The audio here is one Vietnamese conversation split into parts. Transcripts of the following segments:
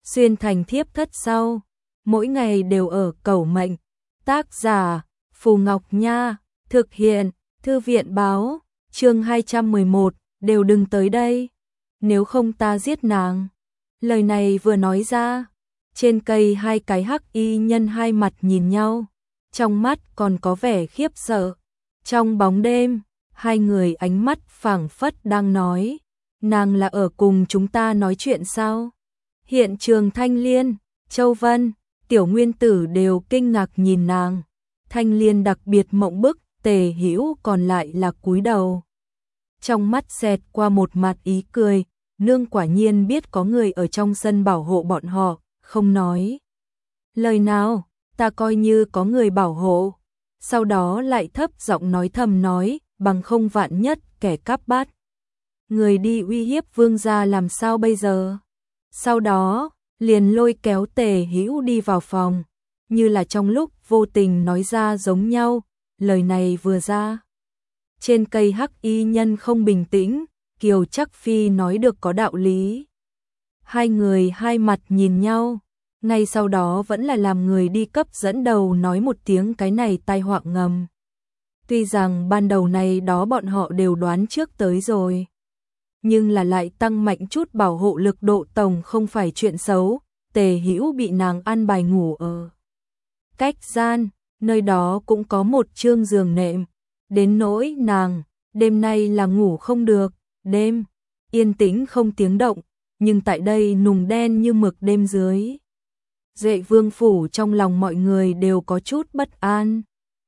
xuyên thành thiếp thất sau, mỗi ngày đều ở cầu mệnh. Tác giả Phù Ngọc Nha, thực hiện Thư viện báo, chương 211, đều đừng tới đây, nếu không ta giết nàng. Lời này vừa nói ra, trên cây hai cái hắc y nhân hai mặt nhìn nhau, trong mắt còn có vẻ khiếp sợ. Trong bóng đêm, hai người ánh mắt phảng phất đang nói, nàng là ở cùng chúng ta nói chuyện sao? Hiện trường Thanh Liên, Châu Vân, Tiểu Nguyên Tử đều kinh ngạc nhìn nàng. Thanh Liên đặc biệt mộng bức, Tề Hữu còn lại là cúi đầu. Trong mắt xẹt qua một mặt ý cười, nương quả nhiên biết có người ở trong sân bảo hộ bọn họ, không nói lời nào, ta coi như có người bảo hộ. Sau đó lại thấp giọng nói thầm nói, bằng không vạn nhất kẻ cắp bắt người đi uy hiếp vương gia làm sao bây giờ. Sau đó liền lôi kéo Tề Hữu đi vào phòng, như là trong lúc vô tình nói ra giống nhau. Lời này vừa ra, trên cây hắc y nhân không bình tĩnh, Kiều Trắc Phi nói được có đạo lý. Hai người hai mặt nhìn nhau, ngay sau đó vẫn là làm người đi cấp dẫn đầu nói một tiếng cái này tai họa ngầm. Tuy rằng ban đầu này đó bọn họ đều đoán trước tới rồi, nhưng là lại tăng mạnh chút bảo hộ lực độ tổng không phải chuyện xấu. Tề Hữu bị nàng an bài ngủ ở cách gian, nơi đó cũng có một chương giường nệm, đến nỗi nàng, đêm nay là ngủ không được, đêm yên tĩnh không tiếng động, nhưng tại đây nùng đen như mực đêm dưới. Duệ Vương phủ trong lòng mọi người đều có chút bất an,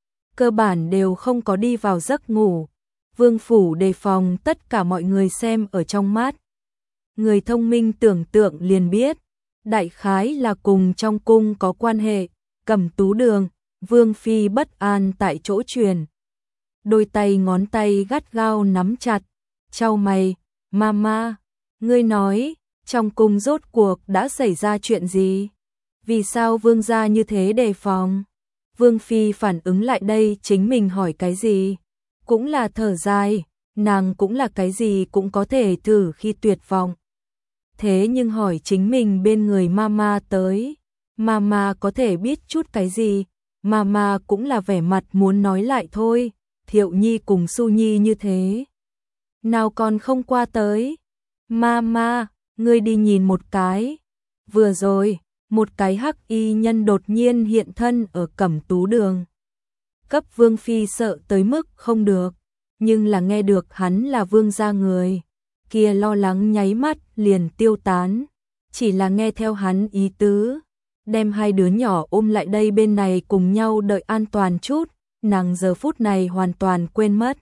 cơ bản đều không có đi vào giấc ngủ. Vương phủ đề phòng tất cả mọi người xem ở trong mắt. Người thông minh tưởng tượng liền biết, đại khái là cùng trong cung có quan hệ. Cẩm Tú Đường, Vương phi bất an tại chỗ truyền, đôi tay ngón tay gắt gao nắm chặt, chau mày, "Mama, ngươi nói, trong cung rốt cuộc đã xảy ra chuyện gì? Vì sao vương gia như thế đề phòng?" Vương phi phản ứng lại đây chính mình hỏi cái gì, cũng là thở dài, nàng cũng là cái gì cũng có thể thử khi tuyệt vọng. Thế nhưng hỏi chính mình bên người Mama tới, Mama có thể biết chút cái gì? Mama cũng là vẻ mặt muốn nói lại thôi, Thiệu Nhi cùng Su Nhi như thế, nào còn không qua tới. "Mama, ngươi đi nhìn một cái." Vừa rồi, một cái hắc y nhân đột nhiên hiện thân ở Cẩm Tú Đường. Cấp Vương phi sợ tới mức không được, nhưng là nghe được hắn là vương gia người, kia lo lắng nháy mắt liền tiêu tán, chỉ là nghe theo hắn ý tứ, đem hai đứa nhỏ ôm lại đây bên này cùng nhau đợi an toàn chút. Nàng giờ phút này hoàn toàn quên mất,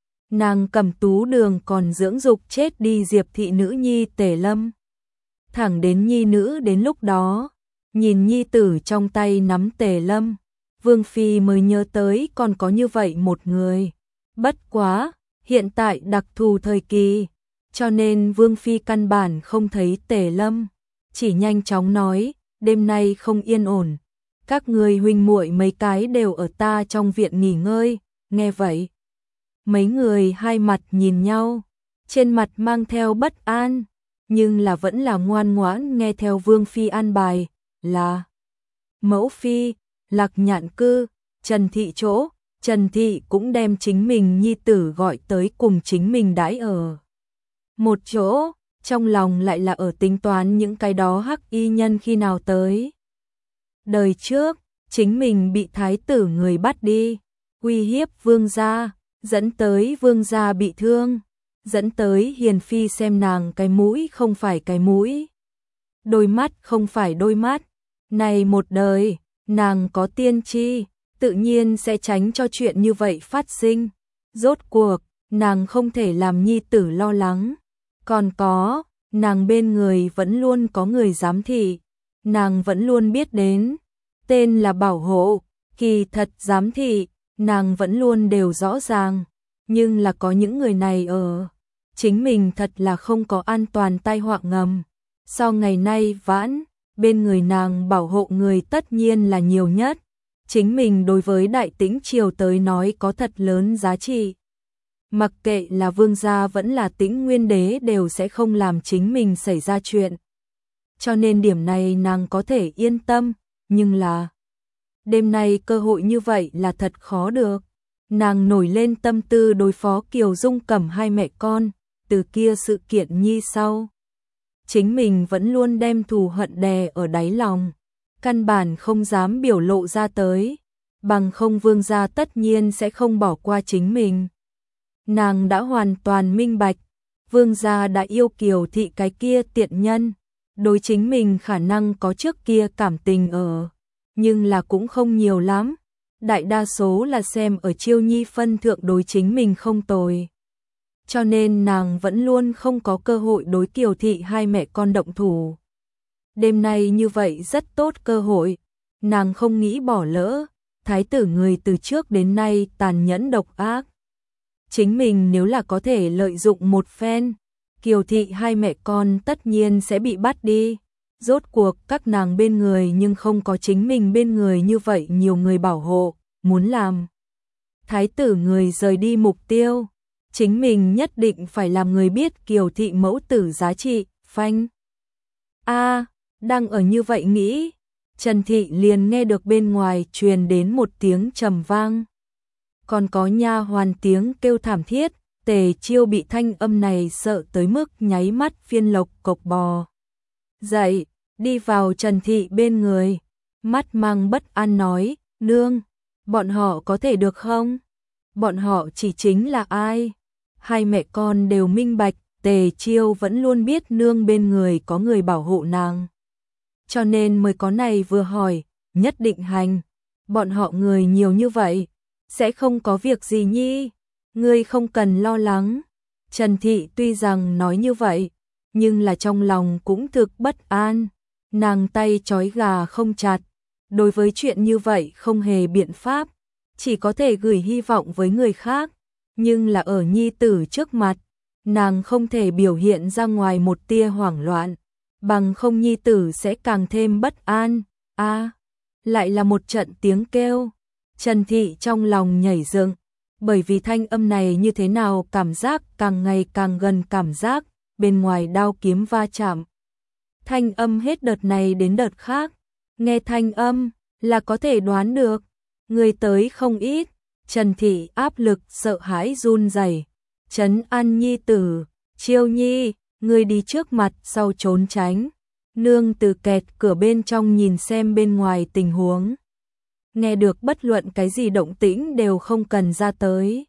nàng Cẩm Tú Đường còn dưỡng dục chết đi Diệp thị nữ nhi Tề Lâm. Thẳng đến nhi nữ đến lúc đó, nhìn nhi tử trong tay nắm Tề Lâm, Vương phi mới nhớ tới còn có như vậy một người. Bất quá, hiện tại đặc thù thời kỳ, cho nên Vương phi căn bản không thấy Tề Lâm, chỉ nhanh chóng nói, "Đêm nay không yên ổn, các người huynh muội mấy cái đều ở ta trong viện nghỉ ngơi." Nghe vậy, mấy người hai mặt nhìn nhau, trên mặt mang theo bất an, nhưng là vẫn là ngoan ngoãn nghe theo Vương phi an bài, là Mẫu phi, Lạc Nhạn cư, Trần thị chỗ. Trần thị cũng đem chính mình nhi tử gọi tới cùng chính mình đãi ở một chỗ, trong lòng lại là ở tính toán những cái đó hắc y nhân khi nào tới. Đời trước, chính mình bị thái tử người bắt đi, uy hiếp vương gia, dẫn tới vương gia bị thương, dẫn tới hiền phi xem nàng cái mũi không phải cái mũi, đôi mắt không phải đôi mắt. Này một đời, nàng có tiên tri, tự nhiên sẽ tránh cho chuyện như vậy phát sinh. Rốt cuộc, nàng không thể làm nhi tử lo lắng. Còn có, nàng bên người vẫn luôn có người giám thị, nàng vẫn luôn biết đến, tên là bảo hộ, kỳ thật giám thị, nàng vẫn luôn đều rõ ràng, nhưng là có những người này ở, chính mình thật là không có an toàn tai họa ngầm. Sau ngày nay vãn, bên người nàng bảo hộ người tất nhiên là nhiều nhất, chính mình đối với Đại Tĩnh triều tới nói có thật lớn giá trị. Mặc kệ là vương gia vẫn là Tĩnh Nguyên đế đều sẽ không làm chính mình xảy ra chuyện. cho nên điểm này nàng có thể yên tâm, nhưng là đêm nay cơ hội như vậy là thật khó được. Nàng nổi lên tâm tư đối phó Kiều Dung Cẩm hai mẹ con, từ kia sự kiện nhi sau. Chính mình vẫn luôn đem thù hận đè ở đáy lòng, căn bản không dám biểu lộ ra tới, bằng không Vương gia tất nhiên sẽ không bỏ qua chính mình. Nàng đã hoàn toàn minh bạch, Vương gia đã yêu Kiều thị cái kia tiện nhân, đối chính mình khả năng có trước kia cảm tình ở, nhưng là cũng không nhiều lắm, đại đa số là xem ở Chiêu Nhi phân thượng đối chính mình không tồi. Cho nên nàng vẫn luôn không có cơ hội đối Kiều thị hai mẹ con động thủ. Đêm nay như vậy rất tốt cơ hội, nàng không nghĩ bỏ lỡ, thái tử người từ trước đến nay tàn nhẫn độc ác. Chính mình nếu là có thể lợi dụng một phen, Kiều thị hai mẹ con tất nhiên sẽ bị bắt đi. Rốt cuộc các nàng bên người nhưng không có chính mình bên người như vậy nhiều người bảo hộ, muốn làm thái tử người rời đi mục tiêu. Chính mình nhất định phải làm người biết Kiều thị mẫu tử giá trị, phanh. Đang ở như vậy nghĩ, Trần Thị liền nghe được bên ngoài truyền đến một tiếng trầm vang. Còn có nha hoàn tiếng kêu thảm thiết, Tề Chiêu bị thanh âm này sợ tới mức nháy mắt phiên lộc cộc bò dậy, đi vào Trần Thị bên người, mắt mang bất an nói, nương, bọn họ có thể được không? Bọn họ chỉ chính là ai? Hai mẹ con đều minh bạch, Tề Chiêu vẫn luôn biết nương bên người có người bảo hộ nàng. Cho nên mới có này vừa hỏi, nhất định hành. Bọn họ người nhiều như vậy, sẽ không có việc gì nhi, ngươi không cần lo lắng. Trần Thị tuy rằng nói như vậy, nhưng là trong lòng cũng thực bất an. Nàng tay trói gà không chặt, đối với chuyện như vậy không hề biện pháp, chỉ có thể gửi hy vọng với người khác. Nhưng là ở nhi tử trước mặt, nàng không thể biểu hiện ra ngoài một tia hoảng loạn, bằng không nhi tử sẽ càng thêm bất an. Lại là một trận tiếng kêu. Trần Thị trong lòng nhảy dựng, bởi vì thanh âm này như thế nào cảm giác càng ngày càng gần cảm giác bên ngoài đao kiếm va chạm. Thanh âm hết đợt này đến đợt khác, nghe thanh âm là có thể đoán được, người tới không ít. Trần Thị áp lực sợ hãi run rẩy, trấn an nhi tử, Chiêu Nhi, người đi trước mặt sau trốn tránh. Nương từ kẹt cửa bên trong nhìn xem bên ngoài tình huống. Nghe được bất luận cái gì động tĩnh đều không cần ra tới.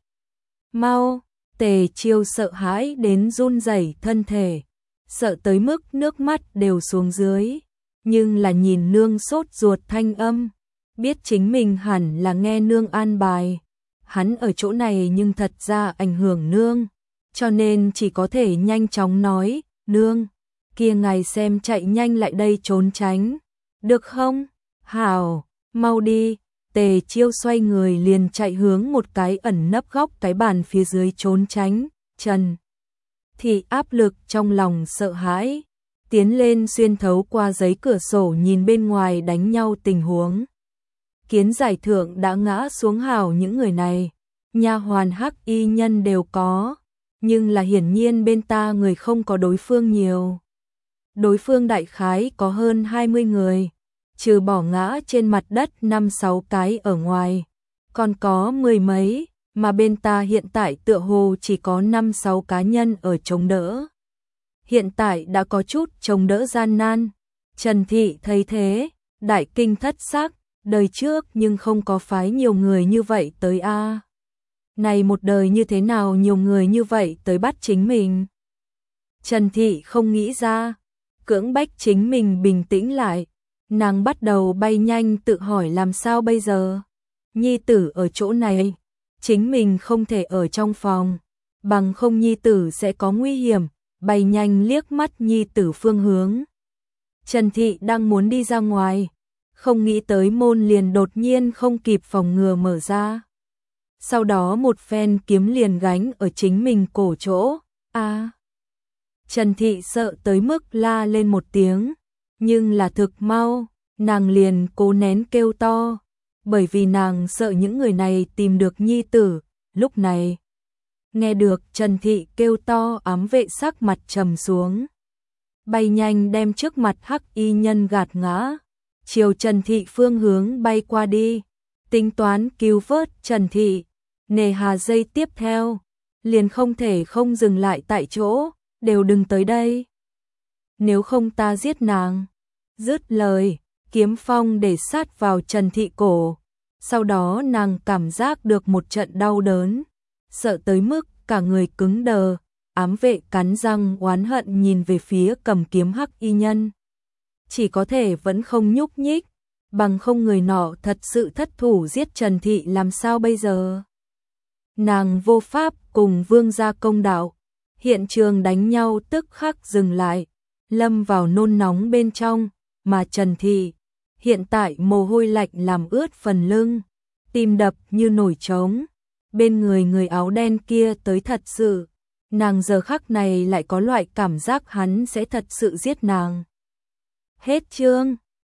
Mau, Tề Chiêu sợ hãi đến run rẩy thân thể, sợ tới mức nước mắt đều xuống dưới, nhưng là nhìn nương sốt ruột thanh âm, biết chính mình hẳn là nghe nương an bài. Hắn ở chỗ này nhưng thật ra ảnh hưởng nương, cho nên chỉ có thể nhanh chóng nói, nương, kia ngài xem chạy nhanh lại đây trốn tránh, được không? Hảo, mau đi. Tề Chiêu xoay người liền chạy hướng một cái ẩn nấp góc cái bàn phía dưới trốn tránh. Trần Thị áp lực trong lòng sợ hãi, tiến lên xuyên thấu qua giấy cửa sổ nhìn bên ngoài đánh nhau tình huống. Kiến giải thượng đã ngã xuống hào những người này, nha hoàn hắc y nhân đều có, nhưng là hiển nhiên bên ta người không có đối phương nhiều. Đối phương đại khái có hơn 20 người, trừ bỏ ngã trên mặt đất 5-6 cái ở ngoài, còn có mười mấy, mà bên ta hiện tại tựa hồ chỉ có 5-6 cá nhân ở chống đỡ. Hiện tại đã có chút chống đỡ gian nan. Trần Thị thấy thế, đại kinh thất sắc, đời trước nhưng không có phái nhiều người như vậy tới a. Này một đời như thế nào nhiều người như vậy tới bắt chính mình. Trần Thị không nghĩ ra, cưỡng bách chính mình bình tĩnh lại, nàng bắt đầu bay nhanh tự hỏi làm sao bây giờ. Nhi tử ở chỗ này, chính mình không thể ở trong phòng, bằng không nhi tử sẽ có nguy hiểm, bay nhanh liếc mắt nhi tử phương hướng. Trần Thị đang muốn đi ra ngoài, không nghĩ tới môn liền đột nhiên không kịp phòng ngừa mở ra. Sau đó một phen kiếm liền gánh ở chính mình cổ chỗ. Trần Thị sợ tới mức la lên một tiếng, nhưng là thực mau, nàng liền cố nén kêu to, bởi vì nàng sợ những người này tìm được nhi tử. Lúc này, nghe được Trần Thị kêu to, ám vệ sắc mặt trầm xuống. bay nhanh đem trước mặt hắc y nhân gạt ngã, chiều Trần Thị phương hướng bay qua đi, tính toán cứu vớt Trần Thị. Nề hà giây tiếp theo, liền không thể không dừng lại tại chỗ, đều đừng tới đây. Nếu không ta giết nàng. Dứt lời, kiếm phong để sát vào Trần Thị cổ. Sau đó nàng cảm giác được một trận đau đớn, sợ tới mức cả người cứng đờ, ám vệ cắn răng oán hận nhìn về phía cầm kiếm hắc y nhân. Chỉ có thể vẫn không nhúc nhích, bằng không người nọ thật sự thất thủ giết Trần Thị làm sao bây giờ. Nàng vô pháp cùng vương gia công đạo, hiện trường đánh nhau tức khắc dừng lại, lâm vào nôn nóng bên trong, mà Trần Thị hiện tại mồ hôi lạnh làm ướt phần lưng, tim đập như nổi trống. Bên người áo đen kia tới thật sự, nàng giờ khắc này lại có loại cảm giác hắn sẽ thật sự giết nàng. Hết chương.